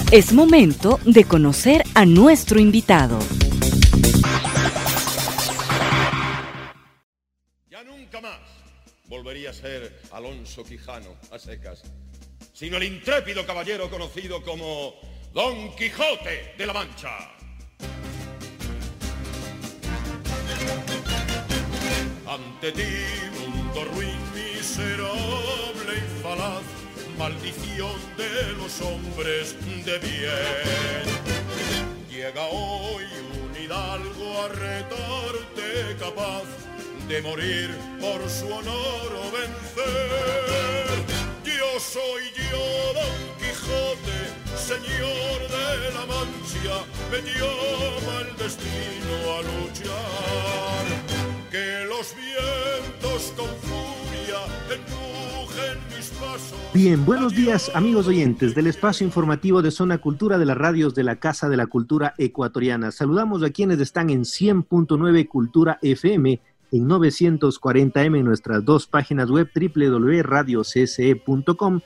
Es momento de conocer a nuestro invitado. Ya nunca más volvería a ser Alonso Quijano a secas, sino el intrépido caballero conocido como Don Quijote de la Mancha. Ante ti, mundo ruin, miserable y falaz, maldición de los hombres de bien. Llega hoy un hidalgo a retarte capaz de morir por su honor o vencer. Yo soy yo, Don Quijote, señor de la Mancha, me llama el destino a luchar. Que los vientos con furia empujen mis pasos. Bien, buenos días amigos oyentes del espacio informativo de Zona Cultura de las radios de la Casa de la Cultura Ecuatoriana. Saludamos a quienes están en 100.9 Cultura FM, en 940M en nuestras dos páginas web www.radiocce.com,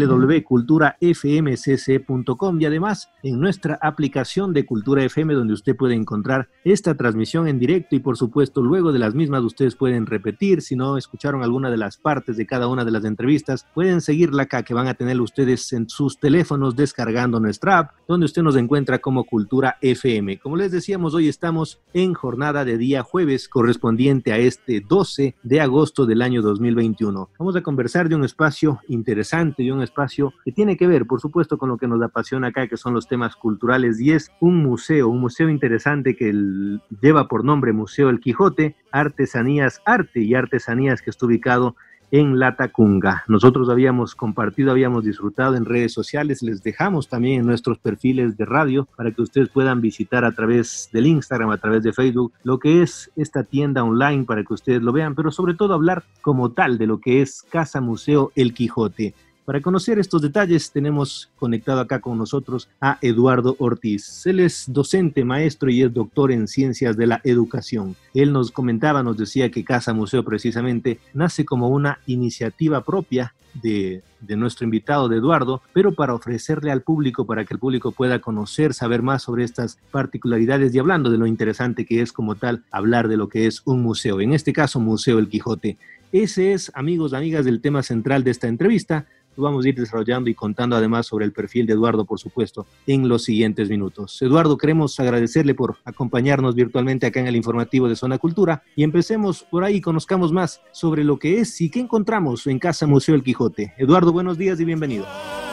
www.culturafmcce.com y además en nuestra aplicación de Cultura FM, donde usted puede encontrar esta transmisión en directo y por supuesto luego de las mismas ustedes pueden repetir. Si no escucharon alguna de las partes de cada una de las entrevistas, pueden seguirla acá, que van a tener ustedes en sus teléfonos descargando nuestra app, donde usted nos encuentra como Cultura FM. Como les decíamos, hoy estamos en jornada de día jueves correspondiente a este 12 de agosto del año 2021. Vamos a conversar de un espacio interesante, de un espacio que tiene que ver, por supuesto, con lo que nos apasiona acá, que son los temas culturales, y es un museo interesante que lleva por nombre Museo El Quijote, Artesanías, Arte y Artesanías, que está ubicado en Latacunga. Nosotros habíamos compartido, habíamos disfrutado en redes sociales, les dejamos también en nuestros perfiles de radio para que ustedes puedan visitar a través del Instagram, a través de Facebook, lo que es esta tienda online para que ustedes lo vean, pero sobre todo hablar como tal de lo que es Casa Museo El Quijote. Para conocer estos detalles tenemos conectado acá con nosotros a Eduardo Ortiz. Él es docente, maestro y es doctor en Ciencias de la Educación. Él nos comentaba, nos decía que Casa Museo precisamente nace como una iniciativa propia de nuestro invitado, de Eduardo, pero para ofrecerle al público, para que el público pueda conocer, saber más sobre estas particularidades y hablando de lo interesante que es como tal hablar de lo que es un museo, en este caso Museo El Quijote. Ese es, amigos, amigas, el tema central de esta entrevista. Lo vamos a ir desarrollando y contando además sobre el perfil de Eduardo, por supuesto, en los siguientes minutos. Eduardo, queremos agradecerle por acompañarnos virtualmente acá en el informativo de Zona Cultura y empecemos por ahí, conozcamos más sobre lo que es y qué encontramos en Casa Museo El Quijote. Eduardo, buenos días y bienvenido.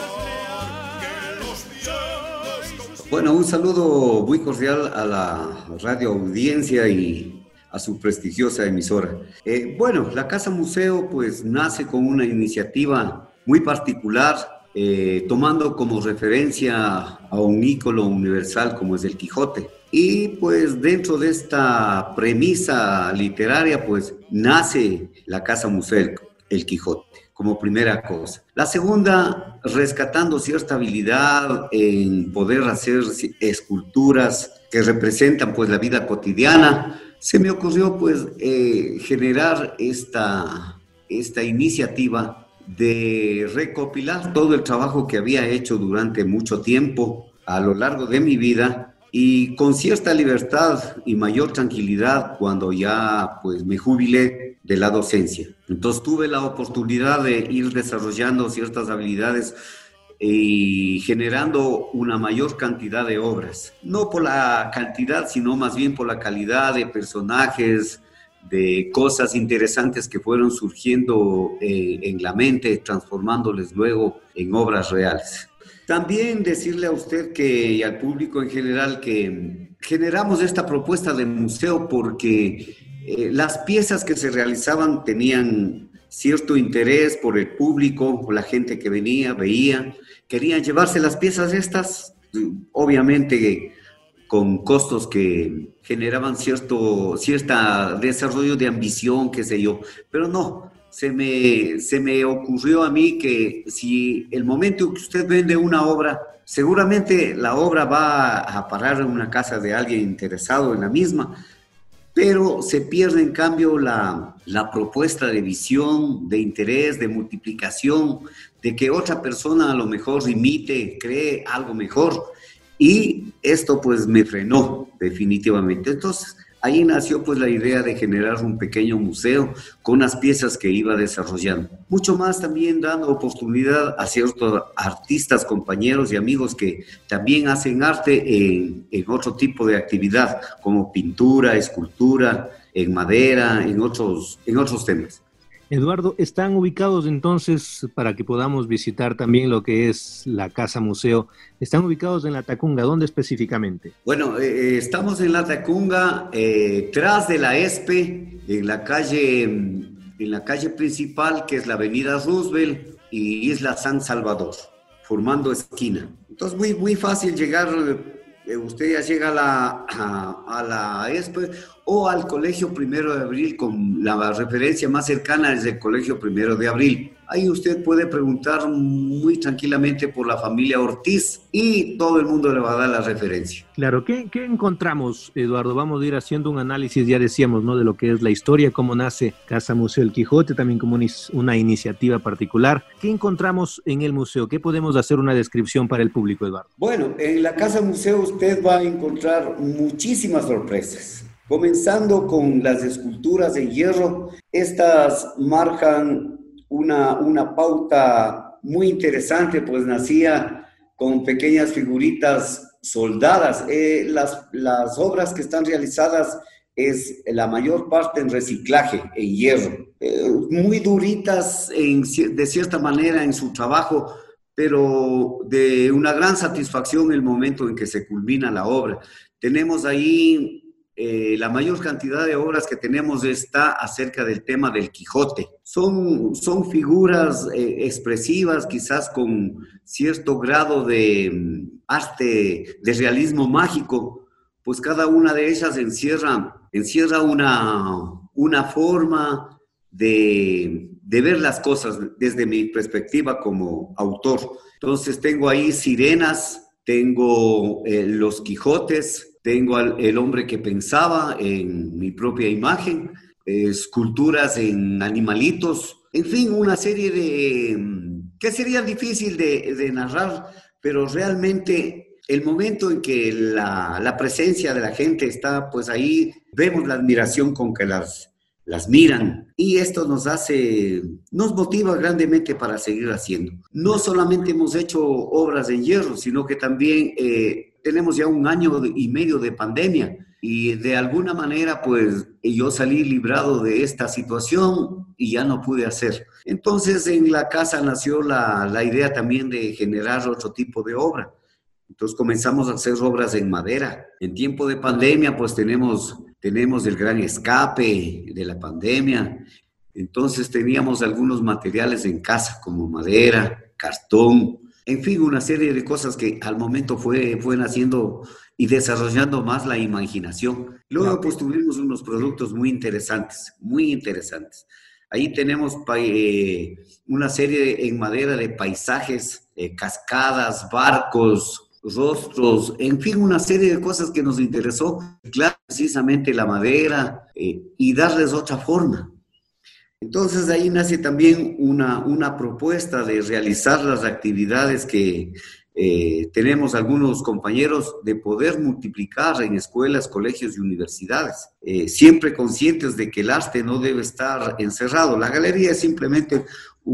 Bueno, un saludo muy cordial a la radio audiencia y a su prestigiosa emisora. Bueno, la Casa Museo pues nace con una iniciativa muy particular, tomando como referencia a un ícono universal como es el Quijote. Y pues dentro de esta premisa literaria pues nace la Casa Museo El Quijote como primera cosa. La segunda, rescatando cierta habilidad en poder hacer esculturas que representan pues la vida cotidiana, se me ocurrió pues generar esta iniciativa de recopilar todo el trabajo que había hecho durante mucho tiempo a lo largo de mi vida y con cierta libertad y mayor tranquilidad cuando ya pues me jubilé de la docencia. Entonces tuve la oportunidad de ir desarrollando ciertas habilidades y generando una mayor cantidad de obras, no por la cantidad sino más bien por la calidad de personajes, de cosas interesantes que fueron surgiendo en la mente, transformándoles luego en obras reales. También decirle a usted y al público en general que generamos esta propuesta de museo porque las piezas que se realizaban tenían cierto interés por el público, por la gente que venía, veía, querían llevarse las piezas estas, obviamente con costos que generaban cierto desarrollo de ambición, qué sé yo, pero no, se me ocurrió a mí que si el momento que usted vende una obra, seguramente la obra va a parar en una casa de alguien interesado en la misma, pero se pierde en cambio la propuesta de visión, de interés, de multiplicación, de que otra persona a lo mejor imite, cree algo mejor, y esto pues me frenó definitivamente. Entonces ahí nació pues la idea de generar un pequeño museo con las piezas que iba desarrollando. Mucho más también dando oportunidad a ciertos artistas, compañeros y amigos que también hacen arte en otro tipo de actividad, como pintura, escultura, en madera, en otros temas. Eduardo, ¿están ubicados entonces, para que podamos visitar también lo que es la Casa Museo, están ubicados en La Tacunga? ¿Dónde específicamente? Bueno, estamos en La Tacunga, tras de la ESPE, en la calle principal, que es la Avenida Roosevelt y Isla San Salvador, formando esquina. Entonces, muy, muy fácil llegar. Usted ya llega a la ESPE o al Colegio Primero de Abril, con la referencia más cercana es el Colegio Primero de Abril. Ahí usted puede preguntar muy tranquilamente por la familia Ortiz y todo el mundo le va a dar la referencia. Claro, ¿qué encontramos, Eduardo? Vamos a ir haciendo un análisis, ya decíamos, ¿no?, de lo que es la historia, cómo nace Casa Museo El Quijote, también como una iniciativa particular. ¿Qué encontramos en el museo? ¿Qué podemos hacer una descripción para el público, Eduardo? Bueno, en la Casa Museo usted va a encontrar muchísimas sorpresas. Comenzando con las esculturas de hierro, estas marcan una pauta muy interesante, pues nacía con pequeñas figuritas soldadas. Las obras que están realizadas es la mayor parte en reciclaje, en hierro. Muy duritas de cierta manera en su trabajo, pero de una gran satisfacción el momento en que se culmina la obra. Tenemos ahí... la mayor cantidad de obras que tenemos está acerca del tema del Quijote. Son figuras expresivas, quizás con cierto grado de arte, de realismo mágico, pues cada una de ellas encierra una forma de ver las cosas desde mi perspectiva como autor. Entonces tengo ahí sirenas, tengo los Quijotes, tengo el hombre que pensaba en mi propia imagen, esculturas en animalitos, en fin, una serie que sería difícil de narrar, pero realmente el momento en que la presencia de la gente está, pues ahí vemos la admiración con que las miran, y esto nos motiva grandemente para seguir haciendo. No solamente hemos hecho obras en hierro, sino que también tenemos ya 1 año y medio de pandemia, y de alguna manera pues yo salí librado de esta situación y ya no pude hacer. Entonces en la casa nació la idea también de generar otro tipo de obra. Entonces comenzamos a hacer obras en madera. En tiempo de pandemia pues tenemos el gran escape de la pandemia. Entonces teníamos algunos materiales en casa como madera, cartón, en fin, una serie de cosas que al momento fue naciendo y desarrollando más la imaginación. Luego pues tuvimos unos productos muy interesantes, muy interesantes. Ahí tenemos una serie en madera de paisajes, cascadas, barcos, rostros, en fin, una serie de cosas que nos interesó, claro, precisamente la madera, y darles otra forma. Entonces ahí nace también una propuesta de realizar las actividades que tenemos algunos compañeros, de poder multiplicar en escuelas, colegios y universidades, siempre conscientes de que el arte no debe estar encerrado. La galería es simplemente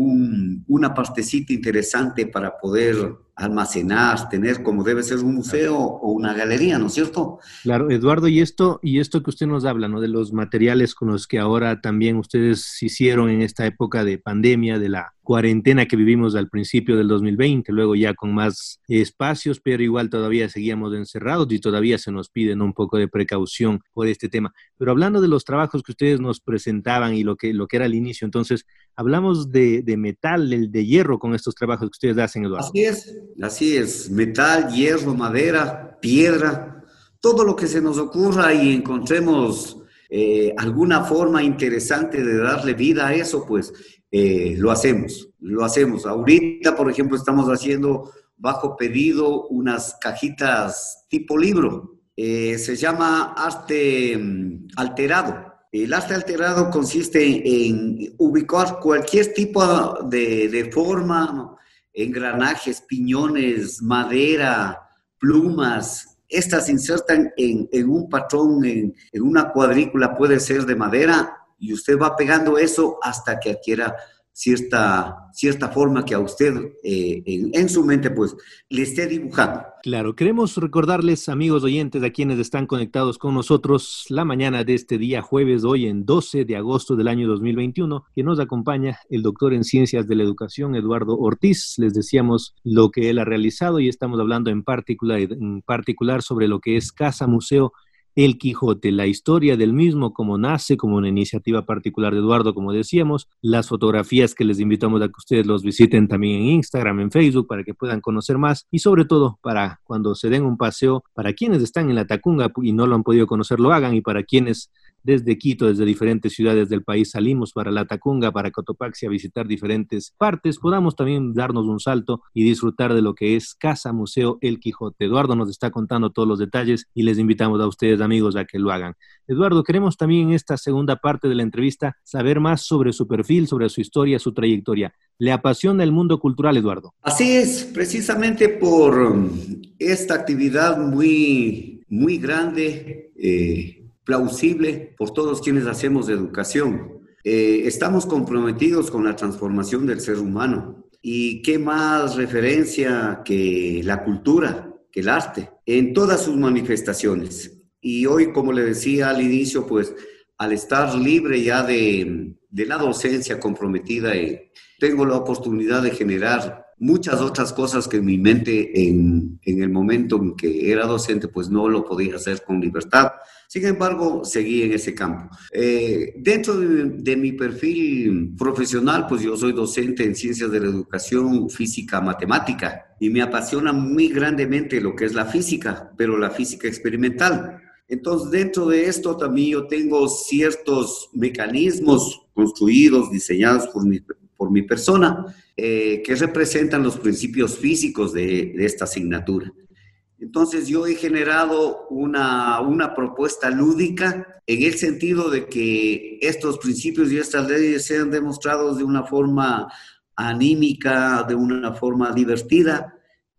una partecita interesante para poder almacenar, tener como debe ser un museo o una galería, ¿no es cierto? Claro, Eduardo, y esto que usted nos habla, ¿no?, de los materiales con los que ahora también ustedes hicieron en esta época de pandemia, de la cuarentena que vivimos al principio del 2020, luego ya con más espacios, pero igual todavía seguíamos encerrados y todavía se nos pide, ¿no?, un poco de precaución por este tema. Pero hablando de los trabajos que ustedes nos presentaban y lo que era el inicio, entonces, hablamos de metal, de hierro con estos trabajos que ustedes hacen, Eduardo. Así es, metal, hierro, madera, piedra, todo lo que se nos ocurra y encontremos alguna forma interesante de darle vida a eso, pues lo hacemos. Ahorita, por ejemplo, estamos haciendo bajo pedido unas cajitas tipo libro. se llama arte alterado. El arte alterado consiste en ubicar cualquier tipo de forma, ¿no? Engranajes, piñones, madera, plumas. Estas se insertan en un patrón, en una cuadrícula, puede ser de madera, y usted va pegando eso hasta que adquiera cierta forma que a usted en su mente pues le esté dibujando. Claro, queremos recordarles, amigos oyentes, a quienes están conectados con nosotros la mañana de este día jueves, hoy en 12 de agosto del año 2021, que nos acompaña el doctor en Ciencias de la Educación, Eduardo Ortiz. Les decíamos lo que él ha realizado y estamos hablando en particular sobre lo que es Casa Museo El Quijote, la historia del mismo, cómo nace, como una iniciativa particular de Eduardo, como decíamos, las fotografías que les invitamos a que ustedes los visiten también en Instagram, en Facebook, para que puedan conocer más y sobre todo para cuando se den un paseo, para quienes están en la Tacunga y no lo han podido conocer, lo hagan, y para quienes desde Quito, desde diferentes ciudades del país salimos para la Tacunga, para Cotopaxi, a visitar diferentes partes, podamos también darnos un salto y disfrutar de lo que es Casa Museo El Quijote. Eduardo nos está contando todos los detalles y les invitamos a ustedes, amigos, a que lo hagan. Eduardo, queremos también en esta segunda parte de la entrevista saber más sobre su perfil, sobre su historia, su trayectoria. ¿Le apasiona el mundo cultural, Eduardo? Así es, precisamente por esta actividad muy grande, plausible por todos quienes hacemos educación. Estamos comprometidos con la transformación del ser humano. ¿Y qué más referencia que la cultura, que el arte, en todas sus manifestaciones? Y hoy, como le decía al inicio, pues al estar libre ya de la docencia comprometida, tengo la oportunidad de generar muchas otras cosas que en mi mente en el momento en que era docente pues no lo podía hacer con libertad. Sin embargo, seguí en ese campo. Dentro de mi perfil profesional, pues yo soy docente en Ciencias de la Educación, Física, Matemática, y me apasiona muy grandemente lo que es la física, pero la física experimental. Entonces, dentro de esto también yo tengo ciertos mecanismos construidos, diseñados por mi persona, que representan los principios físicos de esta asignatura. Entonces yo he generado una propuesta lúdica en el sentido de que estos principios y estas leyes sean demostrados de una forma anímica, de una forma divertida,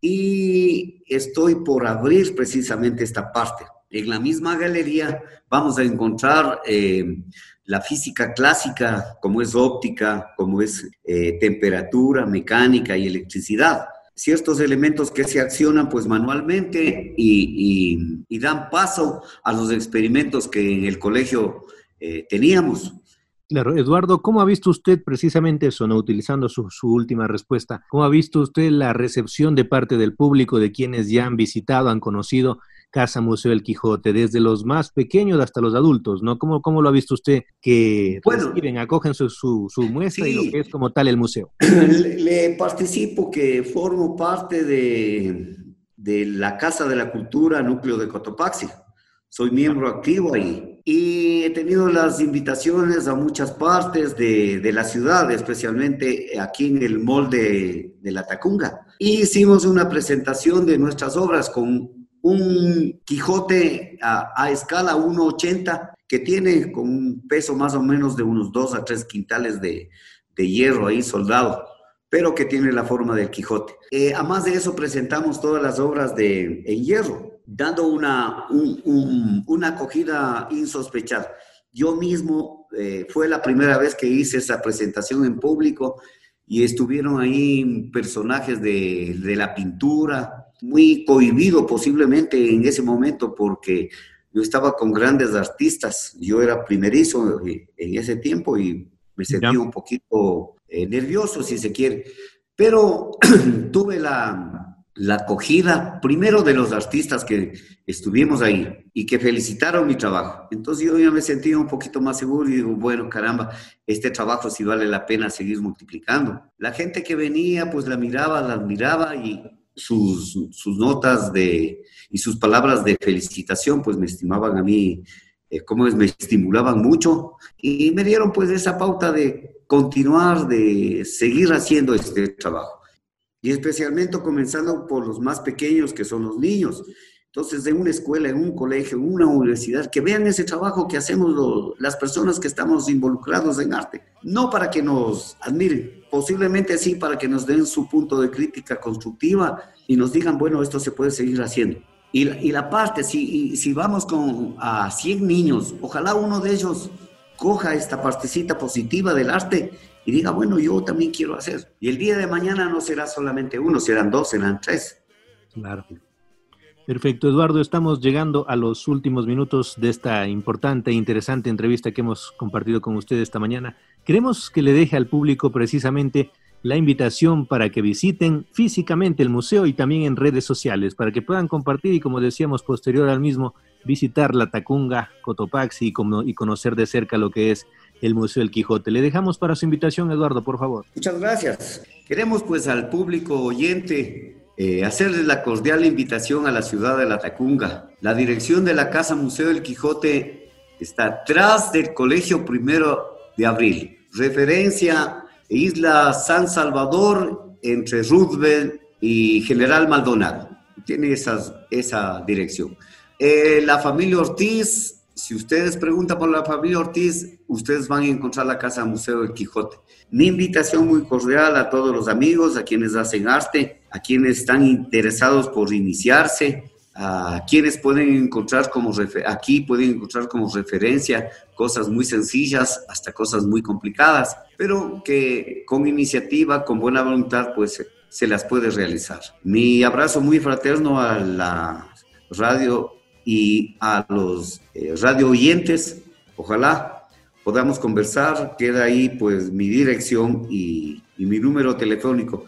y estoy por abrir precisamente esta parte. En la misma galería vamos a encontrar la física clásica, como es óptica, como es temperatura, mecánica y electricidad. Ciertos elementos que se accionan pues manualmente y dan paso a los experimentos que en el colegio teníamos. Claro, Eduardo, ¿cómo ha visto usted precisamente eso, no utilizando su última respuesta? ¿Cómo ha visto usted la recepción de parte del público, de quienes ya han visitado, han conocido Casa Museo El Quijote, desde los más pequeños hasta los adultos, ¿no? ¿Cómo lo ha visto usted que reciben, acogen su muestra, sí, y lo que es como tal el museo? Le participo, que formo parte de la Casa de la Cultura Núcleo de Cotopaxi. Soy miembro activo ahí y he tenido las invitaciones a muchas partes de la ciudad, especialmente aquí en el mall de la Tacunga. Y hicimos una presentación de nuestras obras con un Quijote a escala 1.80 que tiene con un peso más o menos de unos 2 a 3 quintales de hierro ahí soldado, pero que tiene la forma del Quijote. Además de eso, presentamos todas las obras en hierro, dando una acogida insospechada. Yo mismo fue la primera vez que hice esa presentación en público y estuvieron ahí personajes de la pintura, muy cohibido posiblemente en ese momento porque yo estaba con grandes artistas. Yo era primerizo en ese tiempo y me sentí un poquito nervioso, si se quiere. Pero tuve la acogida, primero de los artistas que estuvimos ahí y que felicitaron mi trabajo. Entonces yo ya me sentía un poquito más seguro y digo, bueno, caramba, este trabajo sí vale la pena seguir multiplicando. La gente que venía, pues la admiraba y sus notas y sus palabras de felicitación, pues me estimaban a mí, me estimulaban mucho y me dieron pues esa pauta de continuar, de seguir haciendo este trabajo. Y especialmente comenzando por los más pequeños, que son los niños. Entonces, en una escuela, en un colegio, en una universidad, que vean ese trabajo que hacemos las personas que estamos involucrados en arte. No para que nos admiren, posiblemente sí para que nos den su punto de crítica constructiva y nos digan, bueno, esto se puede seguir haciendo. Y la parte, si vamos a 100 niños, ojalá uno de ellos coja esta partecita positiva del arte y diga, bueno, yo también quiero hacer. Y el día de mañana no será solamente uno, serán 2, serán 3. Claro. Perfecto, Eduardo, estamos llegando a los últimos minutos de esta importante e interesante entrevista que hemos compartido con usted esta mañana. Queremos que le deje al público precisamente la invitación para que visiten físicamente el museo y también en redes sociales, para que puedan compartir y, como decíamos, posterior al mismo, visitar la Tacunga, Cotopaxi y conocer de cerca lo que es el Museo El Quijote. Le dejamos para su invitación, Eduardo, por favor. Muchas gracias. Queremos pues al público oyente hacerles la cordial invitación a la ciudad de la Tacunga. La dirección de la Casa Museo El Quijote está atrás del Colegio 1 de Abril. Referencia Isla San Salvador entre Roosevelt y General Maldonado. Tiene esa dirección. La familia Ortiz, si ustedes preguntan por la familia Ortiz, ustedes van a encontrar la Casa Museo El Quijote. Mi invitación muy cordial a todos los amigos, a quienes hacen arte, a quienes están interesados por iniciarse, a quienes pueden encontrar aquí pueden encontrar como referencia cosas muy sencillas hasta cosas muy complicadas, pero que con iniciativa, con buena voluntad, pues se las puede realizar. Mi abrazo muy fraterno a la radio y a los radio oyentes. Ojalá podamos conversar. Queda ahí pues mi dirección y mi número telefónico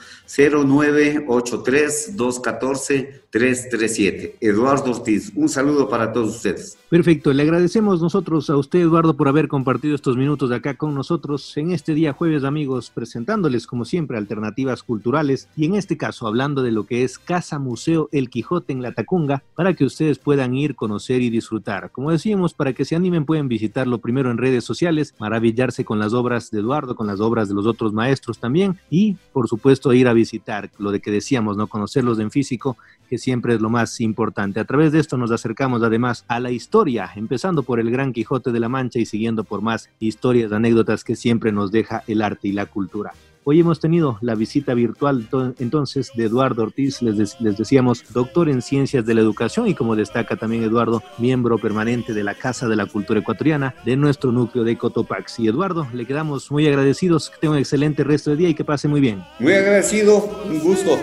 0983-214-337. Eduardo Ortiz, un saludo para todos ustedes. Perfecto, le agradecemos nosotros a usted, Eduardo, por haber compartido estos minutos de acá con nosotros en este día jueves, amigos, presentándoles como siempre alternativas culturales y en este caso hablando de lo que es Casa Museo El Quijote en la Tacunga, para que ustedes puedan ir, conocer y disfrutar. Como decíamos, para que se animen pueden visitarlo primero en redes sociales, maravillarse con las obras de Eduardo, con las obras de los otros maestros también, y por supuesto ir a visitar, lo de que decíamos, ¿no? Conocerlos en físico, que siempre es lo más importante. A través de esto nos acercamos además a la historia, empezando por el Gran Quijote de la Mancha y siguiendo por más historias, anécdotas que siempre nos deja el arte y la cultura. Hoy hemos tenido la visita virtual entonces de Eduardo Ortiz, les decíamos, doctor en Ciencias de la Educación y, como destaca también Eduardo, miembro permanente de la Casa de la Cultura Ecuatoriana de nuestro núcleo de Cotopaxi. Eduardo, le quedamos muy agradecidos, que tenga un excelente resto de día y que pase muy bien. Muy agradecido, un gusto.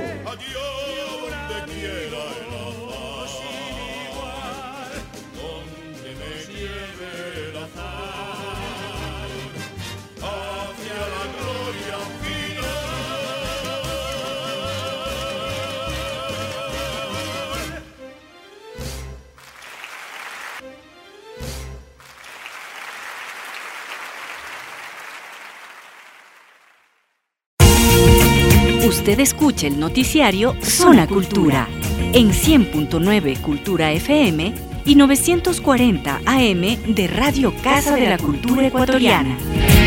Usted escucha el noticiario Zona Cultura en 100.9 Cultura FM y 940 AM de Radio Casa de la Cultura Ecuatoriana.